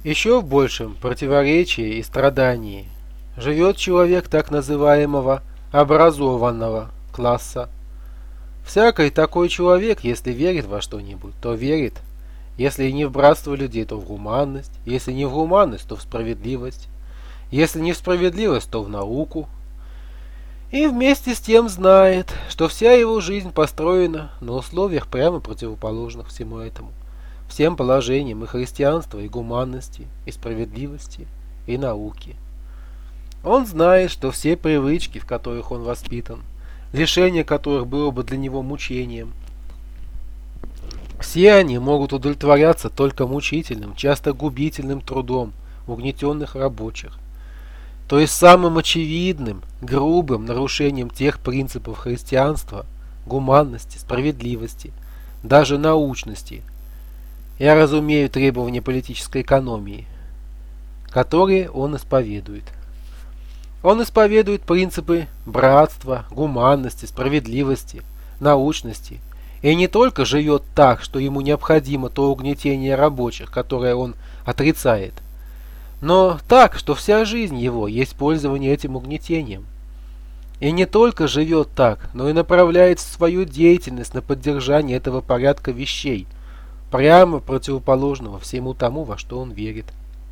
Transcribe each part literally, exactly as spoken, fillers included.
Еще в большем противоречии и страдании живет человек так называемого образованного класса. Всякий такой человек, если верит во что-нибудь, то верит. Если не в братство людей, то в гуманность. Если не в гуманность, то в справедливость. Если не в справедливость, то в науку. И вместе с тем знает, что вся его жизнь построена на условиях прямо противоположных всему этому. Всем положениям и христианства, и гуманности, и справедливости, и науки. Он знает, что все привычки, в которых он воспитан, лишение которых было бы для него мучением, все они могут удовлетворяться только мучительным, часто губительным трудом угнетенных рабочих, то есть самым очевидным, грубым нарушением тех принципов христианства, гуманности, справедливости, даже научности. Я разумею требования политической экономии, которые он исповедует. Он исповедует принципы братства, гуманности, справедливости, научности, и не только живет так, что ему необходимо то угнетение рабочих, которое он отрицает, но так, что вся жизнь его есть пользование этим угнетением. И не только живет так, но и направляет свою деятельность на поддержание этого порядка вещей, прямо противоположного всему тому, во что он верит.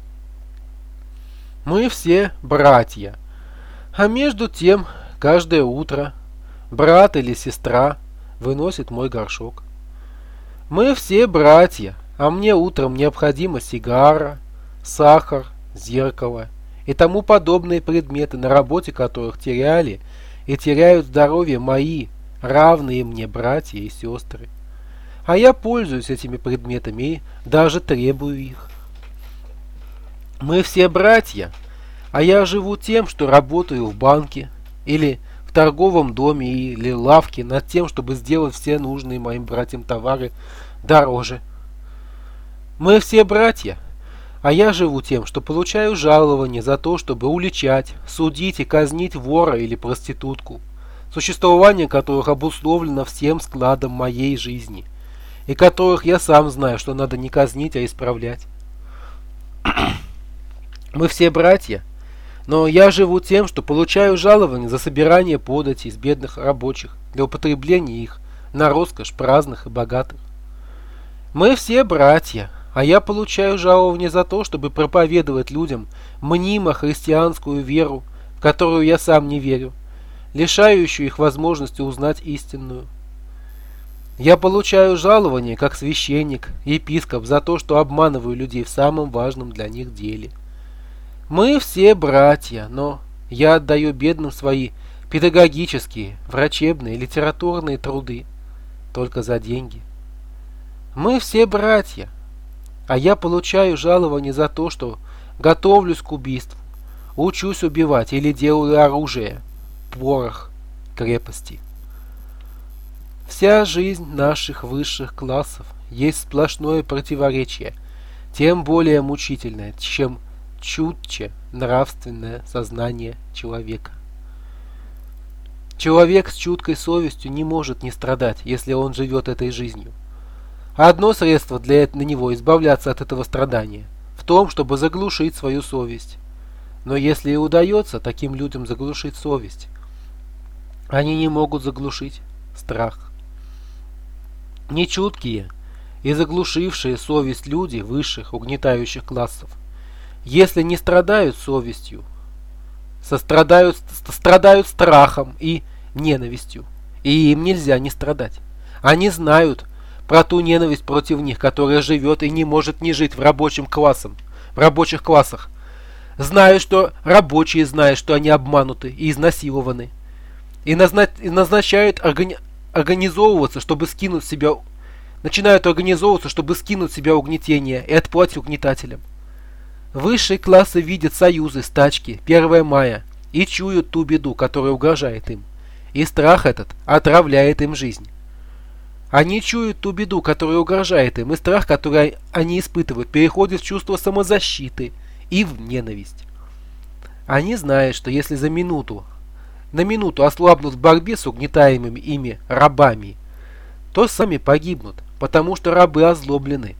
Мы все братья, а между тем каждое утро брат или сестра выносит мой горшок. Мы все братья, а мне утром необходима сигара, сахар, зеркало и тому подобные предметы, на работе которых теряли и теряют здоровье мои равные мне братья и сестры. А я пользуюсь этими предметами и даже требую их. Мы все братья, а я живу тем, что работаю в банке или в торговом доме или лавке над тем, чтобы сделать все нужные моим братьям товары дороже. Мы все братья, а я живу тем, что получаю жалование за то, чтобы уличать, судить и казнить вора или проститутку, существование которых обусловлено всем складом моей жизни, и которых я сам знаю, что надо не казнить, а исправлять. Мы все братья, но я живу тем, что получаю жалование за собирание податей из бедных рабочих для употребления их на роскошь праздных и богатых. Мы все братья, а я получаю жалование за то, чтобы проповедовать людям мнимо христианскую веру, в которую я сам не верю, лишающую их возможности узнать истинную. Я получаю жалование как священник, епископ за то, что обманываю людей в самом важном для них деле. Мы все братья, но я отдаю бедным свои педагогические, врачебные, литературные труды только за деньги. Мы все братья, а я получаю жалование за то, что готовлюсь к убийству, учусь убивать или делаю оружие, порох, крепости. Вся жизнь наших высших классов есть сплошное противоречие, тем более мучительное, чем чутче нравственное сознание человека. Человек с чуткой совестью не может не страдать, если он живет этой жизнью. А одно средство для него избавляться от этого страдания в том, чтобы заглушить свою совесть. Но если и удается таким людям заглушить совесть, они не могут заглушить страх. Нечуткие и заглушившие совесть люди высших угнетающих классов, если не страдают совестью, сострадают, страдают страхом и ненавистью, и им нельзя не страдать. Они знают про ту ненависть против них, которая живет и не может не жить в рабочем классом, в рабочих классах. Знают, что рабочие знают, что они обмануты и изнасилованы, и, назна и назначают органи организовываться, чтобы скинуть с себя, начинают организовываться, чтобы скинуть с себя угнетение и отплатить угнетателям. Высшие классы видят союзы, стачки, первое мая и чуют ту беду, которая угрожает им, и страх этот отравляет им жизнь. Они чуют ту беду, которая угрожает им, и страх, который они испытывают, переходит в чувство самозащиты и в ненависть. Они знают, что если за минуту, на минуту ослабнут в борьбе с угнетаемыми ими рабами, то сами погибнут, потому что рабы озлоблены,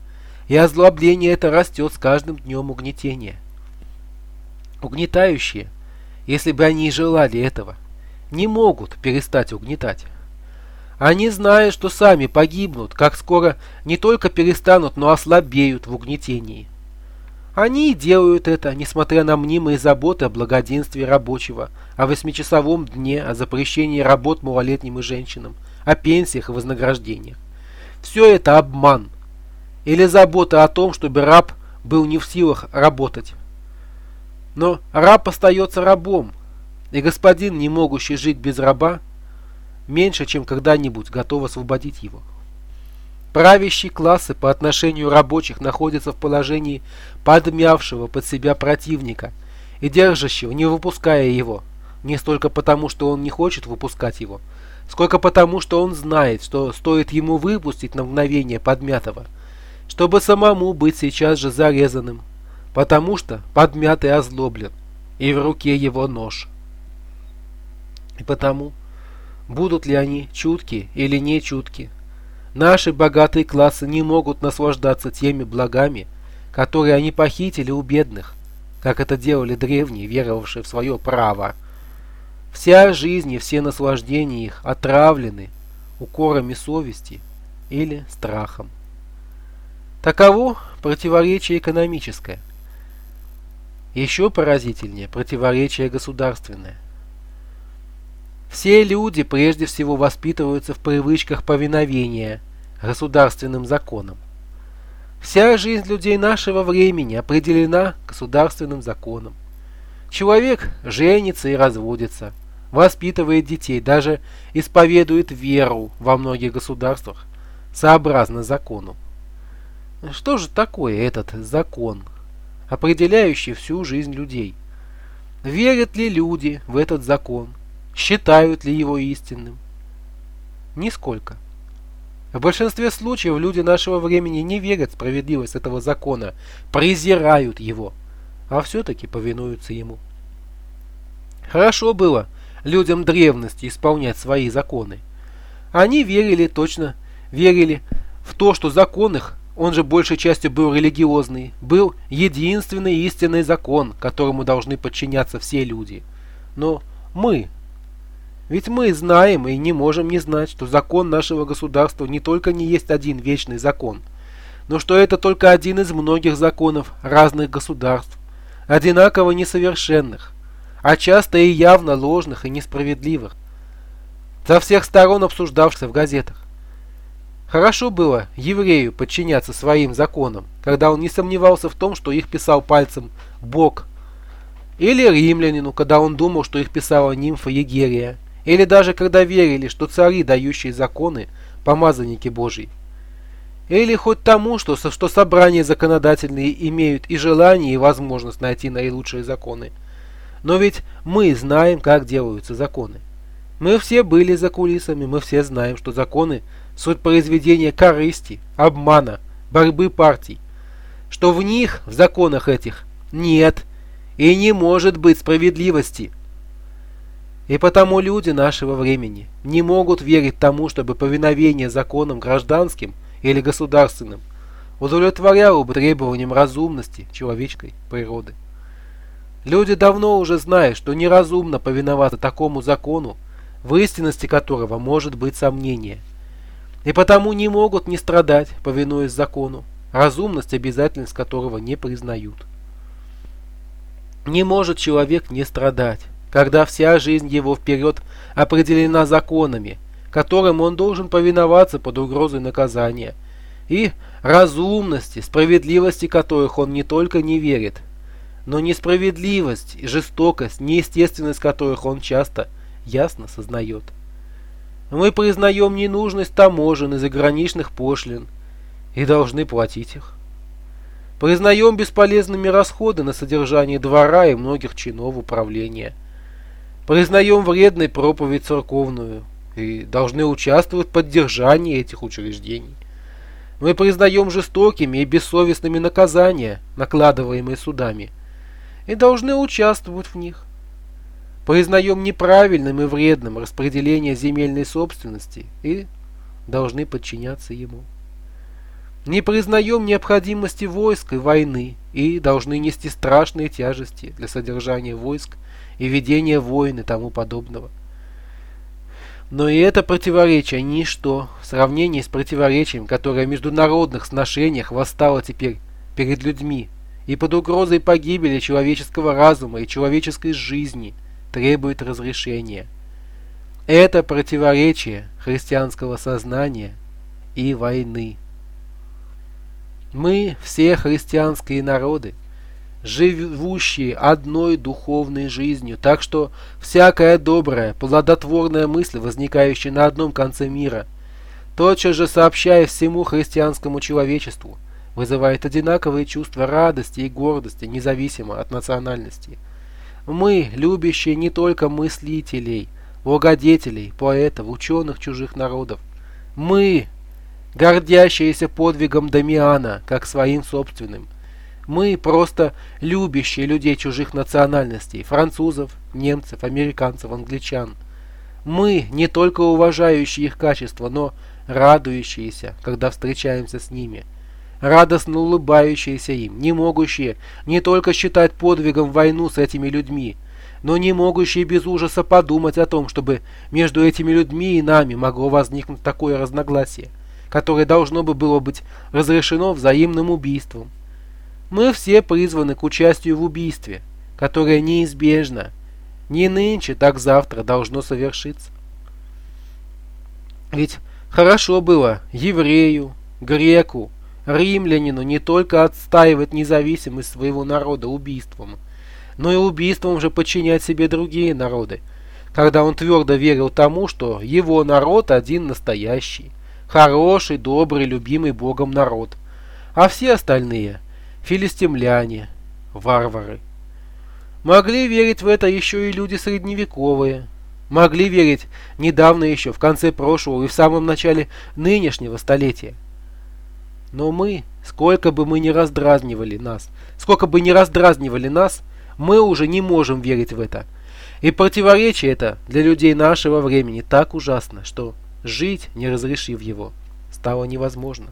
и озлобление это растет с каждым днем угнетения. Угнетающие, если бы они и желали этого, не могут перестать угнетать. Они знают, что сами погибнут, как скоро не только перестанут, но ослабеют в угнетении. Они и делают это, несмотря на мнимые заботы о благоденствии рабочего, о восьмичасовом дне, о запрещении работ малолетним и женщинам, о пенсиях и вознаграждениях. Все это обман. Или забота о том, чтобы раб был не в силах работать. Но раб остается рабом, и господин, не могущий жить без раба, меньше, чем когда-нибудь готов освободить его. Правящие классы по отношению рабочих находятся в положении подмявшего под себя противника и держащего, не выпуская его, не столько потому, что он не хочет выпускать его, сколько потому, что он знает, что стоит ему выпустить на мгновение подмятого, чтобы самому быть сейчас же зарезанным, потому что подмятый озлоблен, и в руке его нож. И потому, будут ли они чутки или не чутки, наши богатые классы не могут наслаждаться теми благами, которые они похитили у бедных, как это делали древние, веровавшие в свое право. Вся жизнь и все наслаждения их отравлены укорами совести или страхом. Таково противоречие экономическое. Еще поразительнее противоречие государственное. Все люди прежде всего воспитываются в привычках повиновения государственным законам. Вся жизнь людей нашего времени определена государственным законом. Человек женится и разводится, воспитывает детей, даже исповедует веру во многих государствах, сообразно закону. Что же такое этот закон, определяющий всю жизнь людей? Верят ли люди в этот закон? Считают ли его истинным? Нисколько. В большинстве случаев люди нашего времени не верят в справедливость этого закона, презирают его, а все-таки повинуются ему. Хорошо было людям древности исполнять свои законы. Они верили, точно верили в то, что закон их, он же большей частью был религиозный, был единственный истинный закон, которому должны подчиняться все люди. Но мы... Ведь мы знаем и не можем не знать, что закон нашего государства не только не есть один вечный закон, но что это только один из многих законов разных государств, одинаково несовершенных, а часто и явно ложных и несправедливых, со всех сторон обсуждавшихся в газетах. Хорошо было еврею подчиняться своим законам, когда он не сомневался в том, что их писал пальцем Бог, или римлянину, когда он думал, что их писала нимфа Егерия, или даже когда верили, что цари, дающие законы, помазанники Божьи. Или хоть тому, что, что собрания законодательные имеют и желание, и возможность найти наилучшие законы. Но ведь мы знаем, как делаются законы. Мы все были за кулисами, мы все знаем, что законы – суть произведения корысти, обмана, борьбы партий. Что в них, в законах этих, нет и не может быть справедливости. И потому люди нашего времени не могут верить тому, чтобы повиновение законам гражданским или государственным удовлетворяло бы требованиям разумности человеческой природы. Люди давно уже знают, что неразумно повиноваться такому закону, в истинности которого может быть сомнение, и потому не могут не страдать, повинуясь закону, разумность, обязательность которого не признают. Не может человек не страдать, когда вся жизнь его вперед определена законами, которым он должен повиноваться под угрозой наказания, и разумности, справедливости которых он не только не верит, но несправедливость, жестокость, неестественность которых он часто ясно сознает. Мы признаем ненужность таможен и заграничных пошлин и должны платить их. Признаем бесполезными расходы на содержание двора и многих чинов управления. Признаем вредной проповедь церковную и должны участвовать в поддержании этих учреждений. Мы признаем жестокими и бессовестными наказания, накладываемые судами, и должны участвовать в них. Признаем неправильным и вредным распределение земельной собственности и должны подчиняться ему. Не признаем необходимости войск и войны и должны нести страшные тяжести для содержания войск и ведения войн и тому подобного. Но и это противоречие ничто в сравнении с противоречием, которое в международных сношениях восстало теперь перед людьми и под угрозой погибели человеческого разума и человеческой жизни требует разрешения. Это противоречие христианского сознания и войны. Мы все христианские народы, живущие одной духовной жизнью, так что всякая добрая, плодотворная мысль, возникающая на одном конце мира, тотчас же сообщая всему христианскому человечеству, вызывает одинаковые чувства радости и гордости, независимо от национальности. Мы, любящие не только мыслителей, благодетелей, поэтов, ученых чужих народов, мы, гордящиеся подвигом Дамиана, как своим собственным, мы просто любящие людей чужих национальностей, французов, немцев, американцев, англичан. Мы не только уважающие их качества, но радующиеся, когда встречаемся с ними, радостно улыбающиеся им, не могущие не только считать подвигом войну с этими людьми, но не могущие без ужаса подумать о том, чтобы между этими людьми и нами могло возникнуть такое разногласие, которое должно бы было быть разрешено взаимным убийством. Мы все призваны к участию в убийстве, которое неизбежно, не нынче, так завтра должно совершиться. Ведь хорошо было еврею, греку, римлянину не только отстаивать независимость своего народа убийством, но и убийством же подчинять себе другие народы, когда он твердо верил тому, что его народ один настоящий, хороший, добрый, любимый Богом народ, а все остальные – филистимляне, варвары. Могли верить в это еще и люди средневековые. Могли верить недавно еще, в конце прошлого и в самом начале нынешнего столетия. Но мы, сколько бы мы ни раздразнивали нас, сколько бы ни раздразнивали нас, мы уже не можем верить в это. И противоречие это для людей нашего времени так ужасно, что жить, не разрешив его, стало невозможно.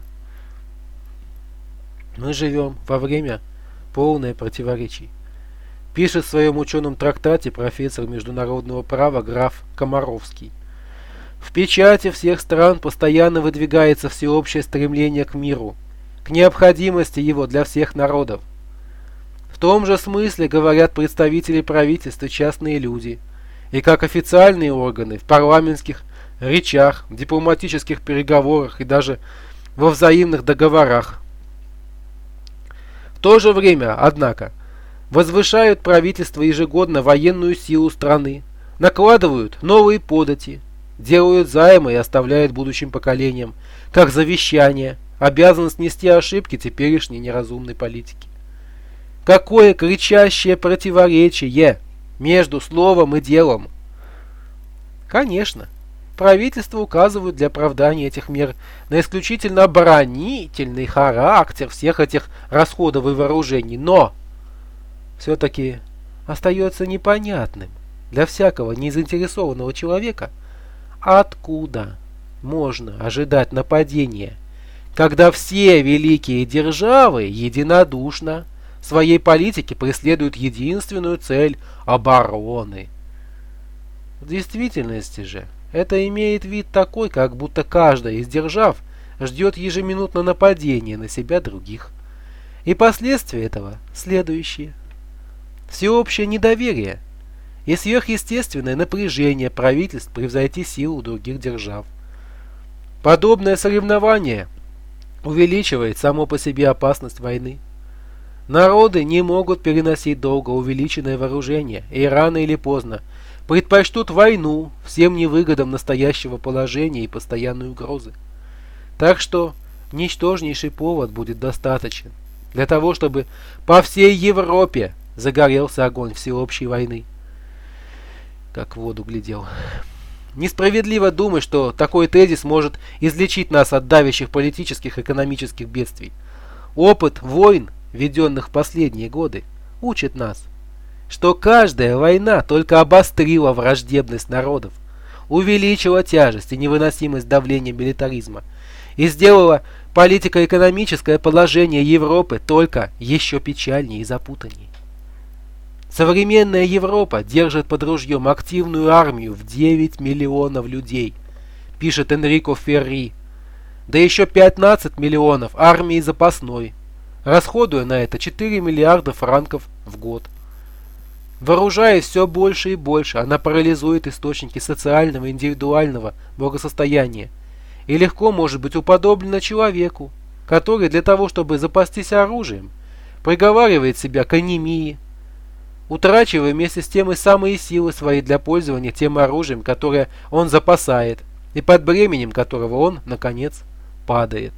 Мы живем во время полное противоречий. Пишет в своем ученом трактате профессор международного права граф Комаровский. В печати всех стран постоянно выдвигается всеобщее стремление к миру, к необходимости его для всех народов. В том же смысле говорят представители правительства и частные люди, и как официальные органы в парламентских речах, в дипломатических переговорах и даже во взаимных договорах. В то же время, однако, возвышают правительство ежегодно военную силу страны, накладывают новые подати, делают займы и оставляют будущим поколениям, как завещание, обязанность нести ошибки теперешней неразумной политики. Какое кричащее противоречие между словом и делом! Конечно, правительство указывают для оправдания этих мер на исключительно оборонительный характер всех этих расходов и вооружений, но все-таки остается непонятным для всякого незаинтересованного человека, откуда можно ожидать нападения, когда все великие державы единодушно в своей политике преследуют единственную цель – обороны. В действительности же это имеет вид такой, как будто каждая из держав ждет ежеминутно нападения на себя других. И последствия этого следующие. Всеобщее недоверие и сверхъестественное напряжение правительств превзойти силу других держав. Подобное соревнование увеличивает само по себе опасность войны. Народы не могут переносить долго увеличенное вооружение и рано или поздно предпочтут войну всем невыгодам настоящего положения и постоянной угрозы. Так что ничтожнейший повод будет достаточен для того, чтобы по всей Европе загорелся огонь всеобщей войны. Как в воду глядел. Несправедливо думать, что такой тезис может излечить нас от давящих политических и экономических бедствий. Опыт войн, введенных в последние годы, учит нас, что каждая война только обострила враждебность народов, увеличила тяжесть и невыносимость давления милитаризма и сделала политико-экономическое положение Европы только еще печальнее и запутаннее. Современная Европа держит под ружьем активную армию в девять миллионов людей, пишет Энрико Ферри, да еще пятнадцать миллионов армии запасной, расходуя на это четыре миллиарда франков в год. Вооружаясь все больше и больше, она парализует источники социального и индивидуального благосостояния и легко может быть уподоблена человеку, который для того, чтобы запастись оружием, приговаривает себя к анемии, утрачивая вместе с тем и самые силы свои для пользования тем оружием, которое он запасает, и под бременем которого он, наконец, падает.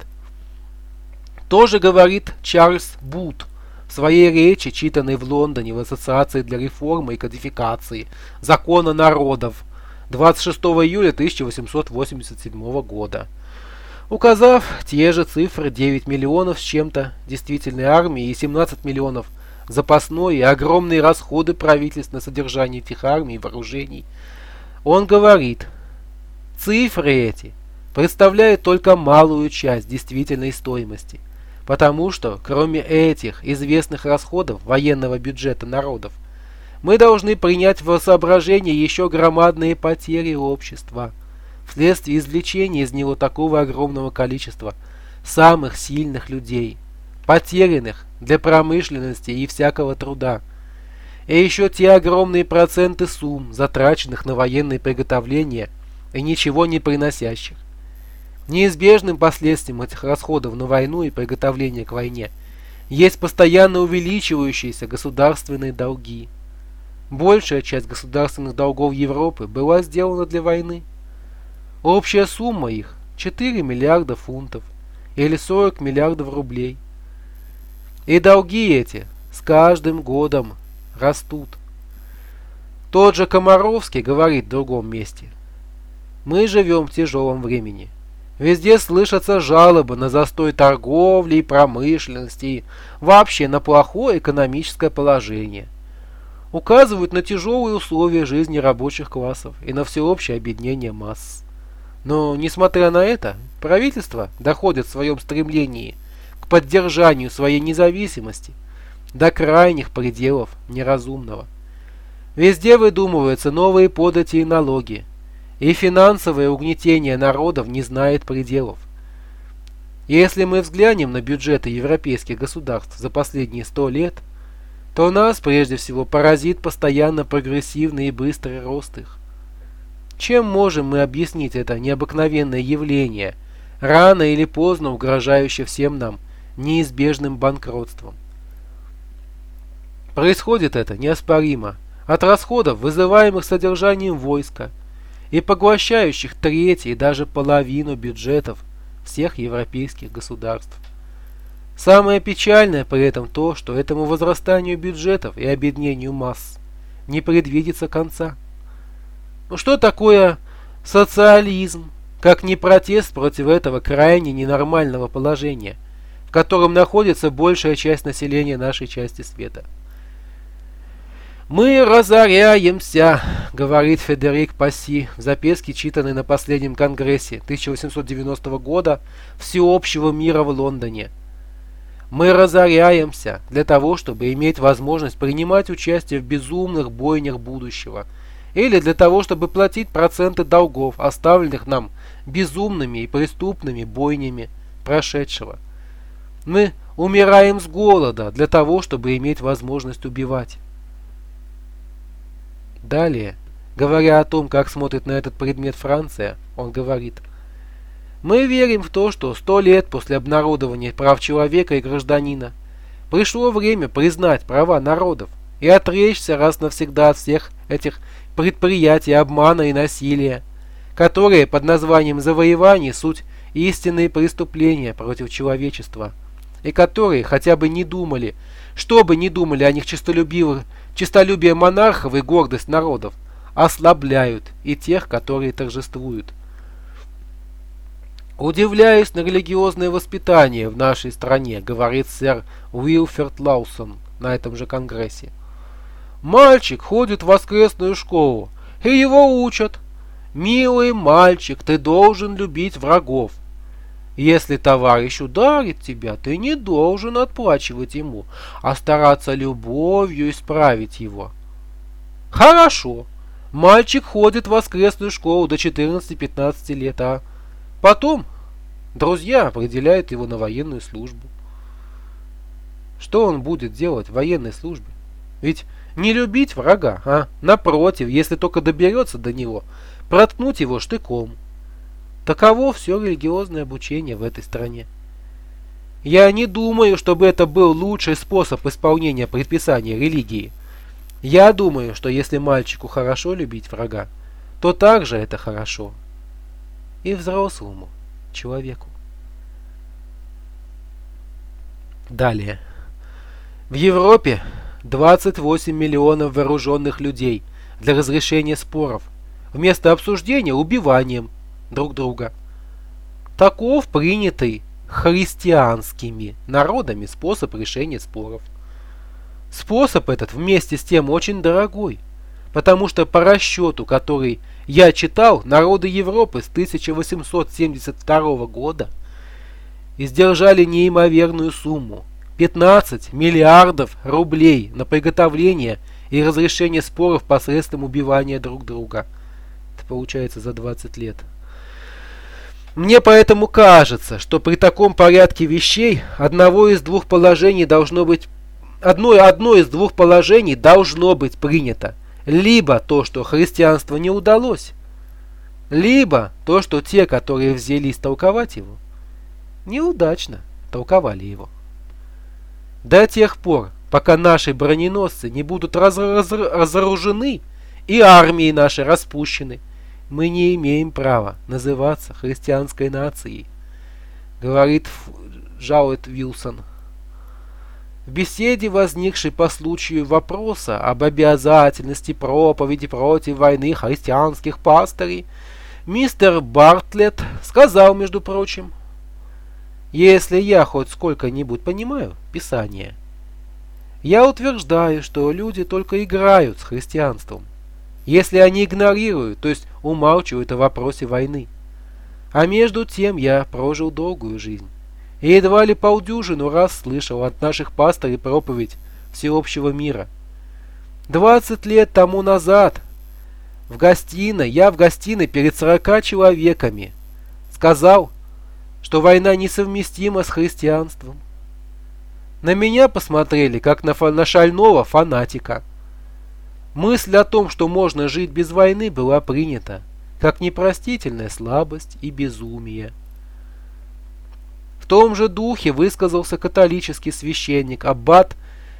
Тоже говорит Чарльз Бут в своей речи, читанной в Лондоне в Ассоциации для реформы и кодификации закона народов двадцать шестого июля тысяча восемьсот восемьдесят седьмого года, указав те же цифры: девять миллионов с чем-то действительной армии и семнадцать миллионов запасной и огромные расходы правительств на содержание этих армий и вооружений. Он говорит: цифры эти представляют только малую часть действительной стоимости, потому что, кроме этих известных расходов военного бюджета народов, мы должны принять в соображение еще громадные потери общества вследствие извлечения из него такого огромного количества самых сильных людей, потерянных для промышленности и всякого труда, и еще те огромные проценты сумм, затраченных на военные приготовления и ничего не приносящих. Неизбежным последствием этих расходов на войну и приготовление к войне есть постоянно увеличивающиеся государственные долги. Большая часть государственных долгов Европы была сделана для войны. Общая сумма их четыре миллиарда фунтов или сорок миллиардов рублей. И долги эти с каждым годом растут. Тот же Комаровский говорит в другом месте: мы живем в тяжелом времени. Везде слышатся жалобы на застой торговли и промышленности и вообще на плохое экономическое положение. Указывают на тяжелые условия жизни рабочих классов и на всеобщее обеднение масс. Но, несмотря на это, правительство доходит в своем стремлении к поддержанию своей независимости до крайних пределов неразумного. Везде выдумываются новые подати и налоги, и финансовое угнетение народов не знает пределов. Если мы взглянем на бюджеты европейских государств за последние сто лет, то нас прежде всего поразит постоянно прогрессивный и быстрый рост их. Чем можем мы объяснить это необыкновенное явление, рано или поздно угрожающее всем нам неизбежным банкротством? Происходит это неоспоримо от расходов, вызываемых содержанием войска, и поглощающих треть и даже половину бюджетов всех европейских государств. Самое печальное при этом то, что этому возрастанию бюджетов и обеднению масс не предвидится конца. Ну что такое социализм, как не протест против этого крайне ненормального положения, в котором находится большая часть населения нашей части света? «Мы разоряемся», — говорит Фредерик Пасси в записке, читанной на последнем конгрессе тысяча восемьсот девяностого года Всеобщего мира в Лондоне. «Мы разоряемся для того, чтобы иметь возможность принимать участие в безумных бойнях будущего, или для того, чтобы платить проценты долгов, оставленных нам безумными и преступными бойнями прошедшего. Мы умираем с голода для того, чтобы иметь возможность убивать». Далее, говоря о том, как смотрит на этот предмет Франция, он говорит: «Мы верим в то, что сто лет после обнародования прав человека и гражданина пришло время признать права народов и отречься раз навсегда от всех этих предприятий обмана и насилия, которые под названием завоеваний суть истинные преступления против человечества, и которые хотя бы не думали, что бы ни думали о них честолюбивых, честолюбие монархов и гордость народов, ослабляют и тех, которые торжествуют. Удивляюсь на религиозное воспитание в нашей стране», — говорит сэр Уилфред Лаусон на этом же конгрессе. «Мальчик ходит в воскресную школу, и его учат: милый мальчик, ты должен любить врагов. Если товарищ ударит тебя, ты не должен отплачивать ему, а стараться любовью исправить его. Хорошо. Мальчик ходит в воскресную школу до четырнадцати-пятнадцати лет, а потом друзья определяют его на военную службу. Что он будет делать в военной службе? Ведь не любить врага, а напротив, если только доберется до него, проткнуть его штыком. Таково все религиозное обучение в этой стране. Я не думаю, чтобы это был лучший способ исполнения предписания религии. Я думаю, что если мальчику хорошо любить врага, то также это хорошо и взрослому человеку. Далее. В Европе двадцать восемь миллионов вооруженных людей для разрешения споров, вместо обсуждения убиванием друг друга. Таков принятый христианскими народами способ решения споров. Способ этот вместе с тем очень дорогой, потому что по расчету, который я читал, народы Европы с тысяча восемьсот семьдесят второго года издержали неимоверную сумму – пятнадцать миллиардов рублей на приготовление и разрешение споров посредством убивания друг друга. Это получается за двадцать лет. Мне поэтому кажется, что при таком порядке вещей одного из двух положений должно быть одно, одно из двух положений должно быть принято. Либо то, что христианство не удалось, либо то, что те, которые взялись толковать его, неудачно толковали его. До тех пор, пока наши броненосцы не будут раз раз разоружены и армии наши распущены, мы не имеем права называться христианской нацией, говорит Джоуэт Уилсон. В беседе, возникшей по случаю вопроса об обязательности проповеди против войны христианских пастырей, мистер Бартлетт сказал, между прочим: «Если я хоть сколько-нибудь понимаю Писание, я утверждаю, что люди только играют с христианством, если они игнорируют, то есть умалчивают о вопросе войны. А между тем я прожил долгую жизнь и едва ли полдюжину раз слышал от наших пастырей проповедь всеобщего мира. Двадцать лет тому назад в гостиной, я в гостиной перед сорока человеками сказал, что война несовместима с христианством. На меня посмотрели, как на, на шального фанатика. Мысль о том, что можно жить без войны, была принята как непростительная слабость и безумие. В том же духе высказался католический священник аббат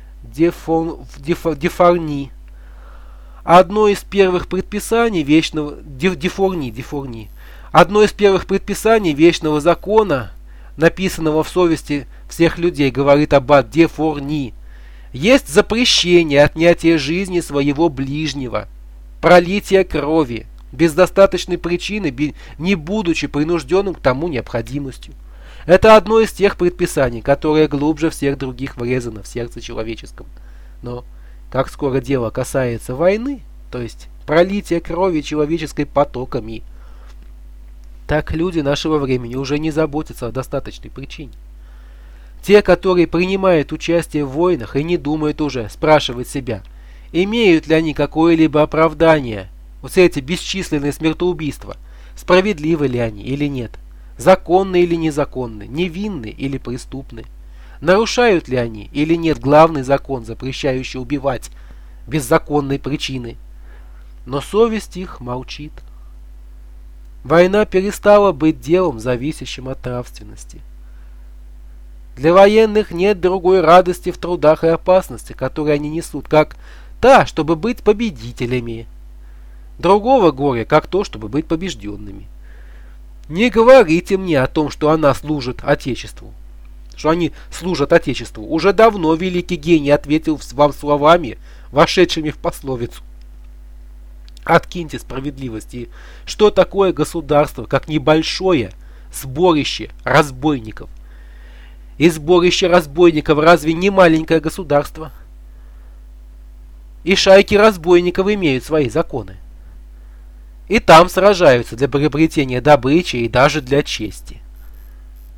Дефорни. Одно из первых предписаний вечного Дефорни, Дефорни. Одно из первых предписаний вечного закона, написанного в совести всех людей, говорит аббат Дефорни, есть запрещение отнятия жизни своего ближнего, пролитие крови, без достаточной причины, не будучи принужденным к тому необходимостью. Это одно из тех предписаний, которое глубже всех других врезано в сердце человеческом. Но как скоро дело касается войны, то есть пролития крови человеческой потоками, так люди нашего времени уже не заботятся о достаточной причине. Те, которые принимают участие в войнах и не думают уже спрашивать себя, имеют ли они какое-либо оправдание, вот эти бесчисленные смертоубийства, справедливы ли они или нет, законны или незаконны, невинны или преступны, нарушают ли они или нет главный закон, запрещающий убивать без законной причины. Но совесть их молчит. Война перестала быть делом, зависящим от нравственности. Для военных нет другой радости в трудах и опасности, которые они несут, как та, чтобы быть победителями. Другого горя, как то, чтобы быть побежденными. Не говорите мне о том, что она служит Отечеству. Что они служат Отечеству. Уже давно великий гений ответил вам словами, вошедшими в пословицу. Откиньте справедливости. Что такое государство, как небольшое сборище разбойников? И сборище разбойников разве не маленькое государство? И шайки разбойников имеют свои законы. И там сражаются для приобретения добычи и даже для чести.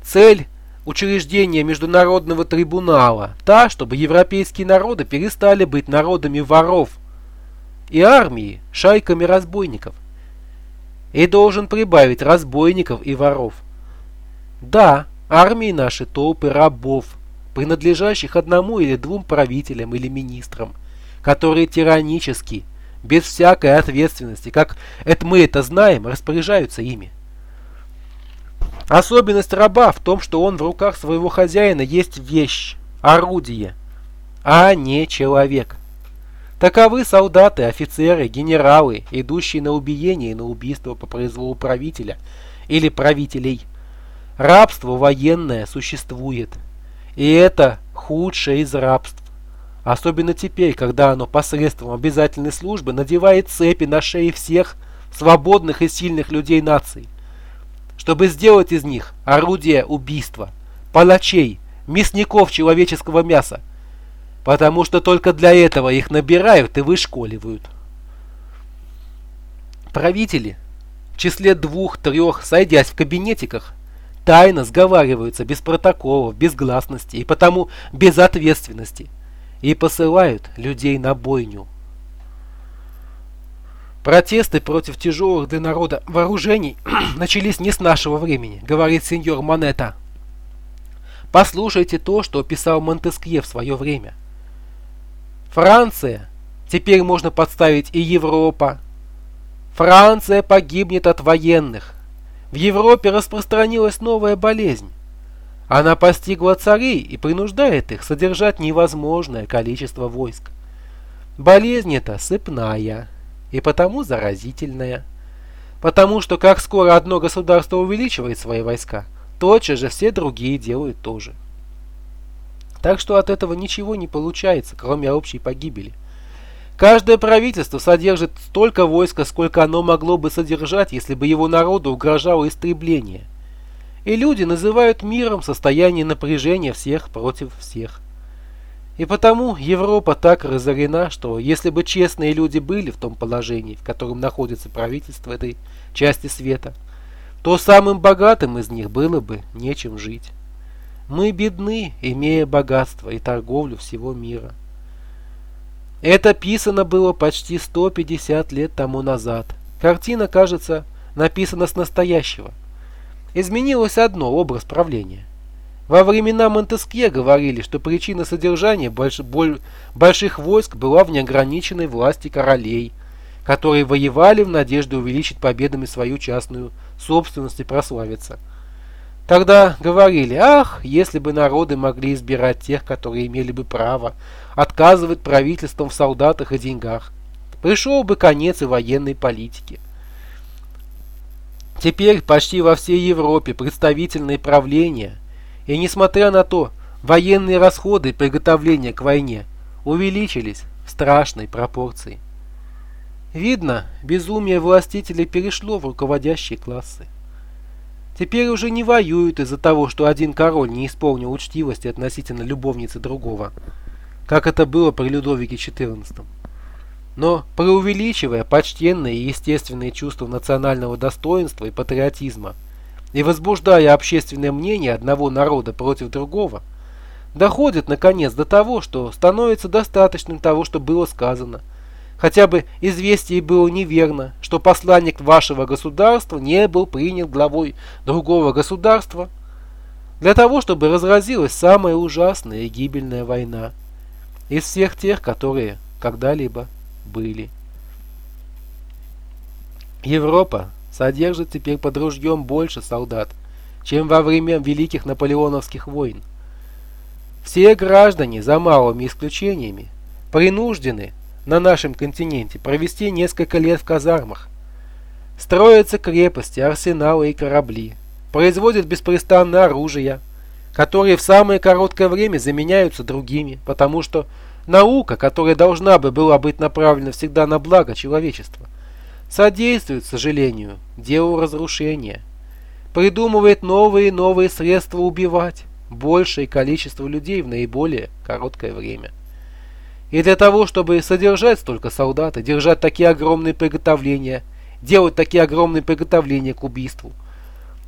Цель учреждения международного трибунала та, чтобы европейские народы перестали быть народами воров и армии шайками разбойников. И должен прибавить разбойников и воров. Да, армии наши толпы рабов, принадлежащих одному или двум правителям или министрам, которые тиранически, без всякой ответственности, как это мы это знаем, распоряжаются ими. Особенность раба в том, что он в руках своего хозяина есть вещь, орудие, а не человек. Таковы солдаты, офицеры, генералы, идущие на убиение и на убийство по произволу правителя или правителей. Рабство военное существует, и это худшее из рабств. Особенно теперь, когда оно посредством обязательной службы надевает цепи на шеи всех свободных и сильных людей нации, чтобы сделать из них орудие убийства, палачей, мясников человеческого мяса, потому что только для этого их набирают и вышколивают. Правители в числе двух-трех, сойдясь в кабинетиках, тайно сговариваются без протоколов, без гласности и потому без ответственности, и посылают людей на бойню. Протесты против тяжелых для народа вооружений начались не с нашего времени, говорит сеньор Монета. Послушайте то, что писал Монтескье в свое время. Франция, теперь можно подставить и Европа. Франция погибнет от военных. В Европе распространилась новая болезнь. Она постигла царей и принуждает их содержать невозможное количество войск. Болезнь эта сыпная и потому заразительная. Потому что как скоро одно государство увеличивает свои войска, тотчас же все другие делают то же. Так что от этого ничего не получается, кроме общей погибели. Каждое правительство содержит столько войска, сколько оно могло бы содержать, если бы его народу угрожало истребление. И люди называют миром состояние напряжения всех против всех. И потому Европа так разорена, что если бы честные люди были в том положении, в котором находится правительство этой части света, то самым богатым из них было бы нечем жить. Мы бедны, имея богатство и торговлю всего мира. Это писано было почти сто пятьдесят лет тому назад. Картина, кажется, написана с настоящего. Изменилось одно — образ правления. Во времена Монтескье говорили, что причина содержания больш... боль... больших войск была в неограниченной власти королей, которые воевали в надежде увеличить победами свою частную собственность и прославиться. Тогда говорили: ах, если бы народы могли избирать тех, которые имели бы право отказывать правительствам в солдатах и деньгах, пришел бы конец и военной политике. Теперь почти во всей Европе представительные правления, и несмотря на то, военные расходы и приготовления к войне увеличились в страшной пропорции. Видно, безумие властителей перешло в руководящие классы. Теперь уже не воюют из-за того, что один король не исполнил учтивости относительно любовницы другого, как это было при Людовике четырнадцатом. Но преувеличивая почтенные и естественные чувства национального достоинства и патриотизма и возбуждая общественное мнение одного народа против другого, доходит наконец до того, что становится достаточным того, что было сказано. Хотя бы известие было неверно, что посланник вашего государства не был принят главой другого государства, для того, чтобы разразилась самая ужасная и гибельная война из всех тех, которые когда-либо были. Европа содержит теперь под ружьем больше солдат, чем во время великих наполеоновских войн. Все граждане, за малыми исключениями, принуждены на нашем континенте провести несколько лет в казармах. Строятся крепости, арсеналы и корабли, производят беспрестанно оружия, которые в самое короткое время заменяются другими, потому что наука, которая должна бы была быть направлена всегда на благо человечества, содействует, к сожалению, делу разрушения, придумывает новые и новые средства убивать большее количество людей в наиболее короткое время. И для того, чтобы содержать столько солдат и держать такие огромные приготовления, делать такие огромные приготовления к убийству,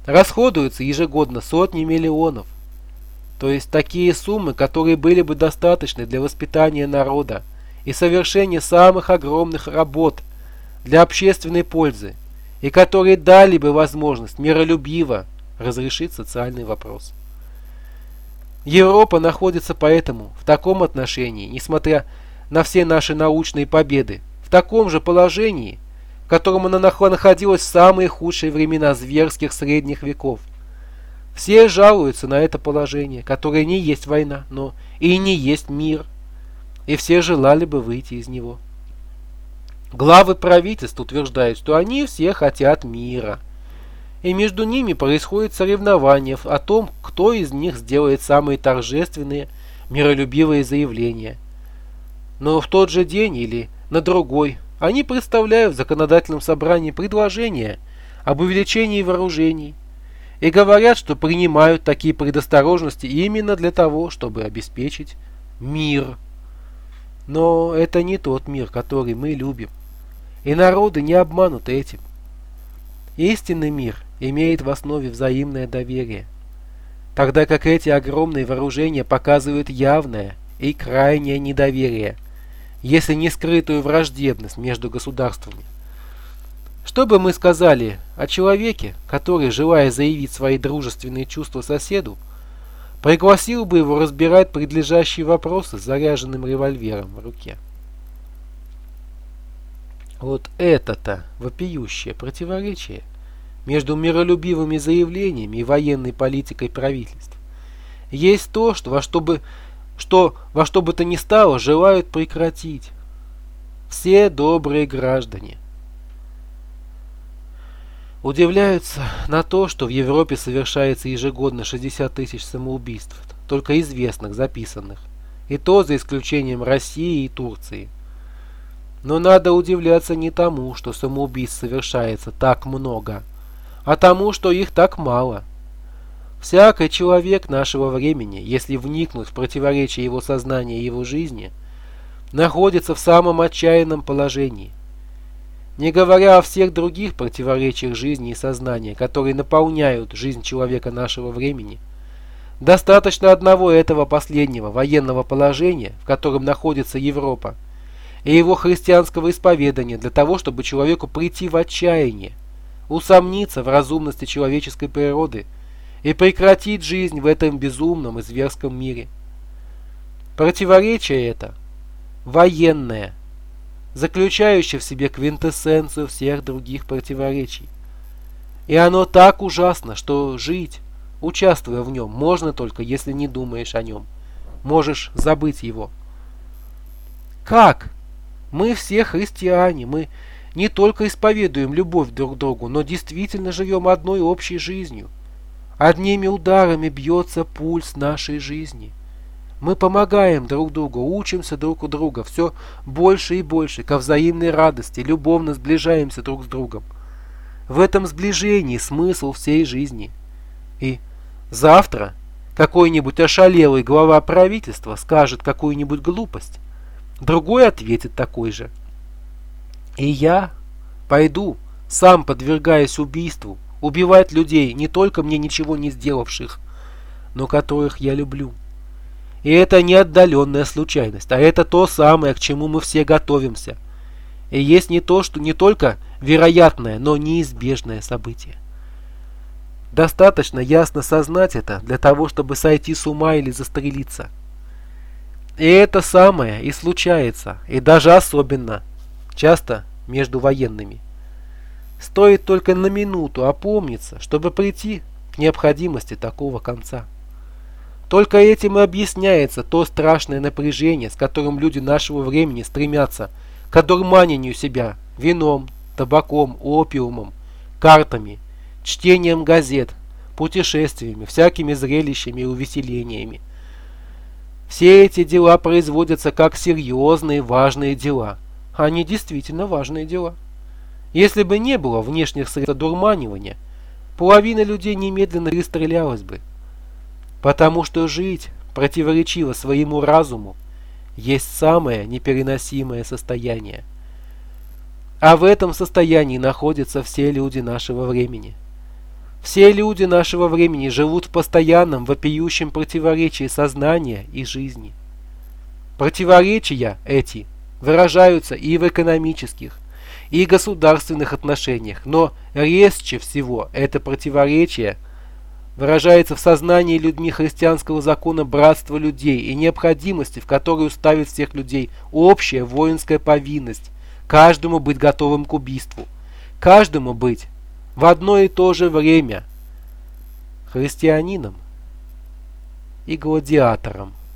расходуются ежегодно сотни миллионов. То есть такие суммы, которые были бы достаточны для воспитания народа и совершения самых огромных работ для общественной пользы, и которые дали бы возможность миролюбиво разрешить социальный вопрос. Европа находится поэтому в таком отношении, несмотря на все наши научные победы, в таком же положении, в котором она находилась в самые худшие времена зверских средних веков. Все жалуются на это положение, которое не есть война, но и не есть мир, и все желали бы выйти из него. Главы правительств утверждают, что они все хотят мира, и между ними происходит соревнование о том, кто из них сделает самые торжественные миролюбивые заявления. Но в тот же день или на другой они представляют в законодательном собрании предложение об увеличении вооружений и говорят, что принимают такие предосторожности именно для того, чтобы обеспечить мир. Но это не тот мир, который мы любим, и народы не обмануты этим. Истинный мир имеет в основе взаимное доверие, тогда как эти огромные вооружения показывают явное и крайнее недоверие, если не скрытую враждебность между государствами. Что бы мы сказали о человеке, который, желая заявить свои дружественные чувства соседу, пригласил бы его разбирать предлежащие вопросы с заряженным револьвером в руке? Вот это-то вопиющее противоречие между миролюбивыми заявлениями и военной политикой правительств есть то, что во что бы, что во что бы то ни стало желают прекратить все добрые граждане. Удивляются на то, что в Европе совершается ежегодно шестьдесят тысяч самоубийств, только известных, записанных, и то за исключением России и Турции. Но надо удивляться не тому, что самоубийств совершается так много, а тому, что их так мало. Всякий человек нашего времени, если вникнуть в противоречие его сознания и его жизни, находится в самом отчаянном положении. Не говоря о всех других противоречиях жизни и сознания, которые наполняют жизнь человека нашего времени, достаточно одного этого последнего военного положения, в котором находится Европа, и его христианского исповедания для того, чтобы человеку прийти в отчаяние, усомниться в разумности человеческой природы и прекратить жизнь в этом безумном и зверском мире. Противоречие это военное, заключающее в себе квинтэссенцию всех других противоречий. И оно так ужасно, что жить, участвуя в нем, можно только, если не думаешь о нем. Можешь забыть его. Как? Мы все христиане, мы не только исповедуем любовь друг к другу, но действительно живем одной общей жизнью. Одними ударами бьется пульс нашей жизни. Мы помогаем друг другу, учимся друг у друга, все больше и больше, ко взаимной радости, любовно сближаемся друг с другом. В этом сближении смысл всей жизни. И завтра какой-нибудь ошалелый глава правительства скажет какую-нибудь глупость, другой ответит такой же. И я пойду, сам подвергаясь убийству, убивать людей, не только мне ничего не сделавших, но которых я люблю. И это не отдаленная случайность, а это то самое, к чему мы все готовимся. И есть не то, что не только вероятное, но неизбежное событие. Достаточно ясно сознать это для того, чтобы сойти с ума или застрелиться. И это самое и случается, и даже особенно часто между военными. Стоит только на минуту опомниться, чтобы прийти к необходимости такого конца. Только этим и объясняется то страшное напряжение, с которым люди нашего времени стремятся к одурманению себя вином, табаком, опиумом, картами, чтением газет, путешествиями, всякими зрелищами и увеселениями. Все эти дела производятся как серьезные, важные дела. Они действительно важные дела. Если бы не было внешних средств одурманивания, половина людей немедленно перестрелялась бы. Потому что жить противоречиво своему разуму есть самое непереносимое состояние. А в этом состоянии находятся все люди нашего времени. Все люди нашего времени живут в постоянном вопиющем противоречии сознания и жизни. Противоречия эти выражаются и в экономических, и государственных отношениях, но резче всего это противоречие выражается в сознании людьми христианского закона братства людей и необходимости, в которую ставит всех людей общая воинская повинность, каждому быть готовым к убийству, каждому быть в одно и то же время христианином и гладиатором.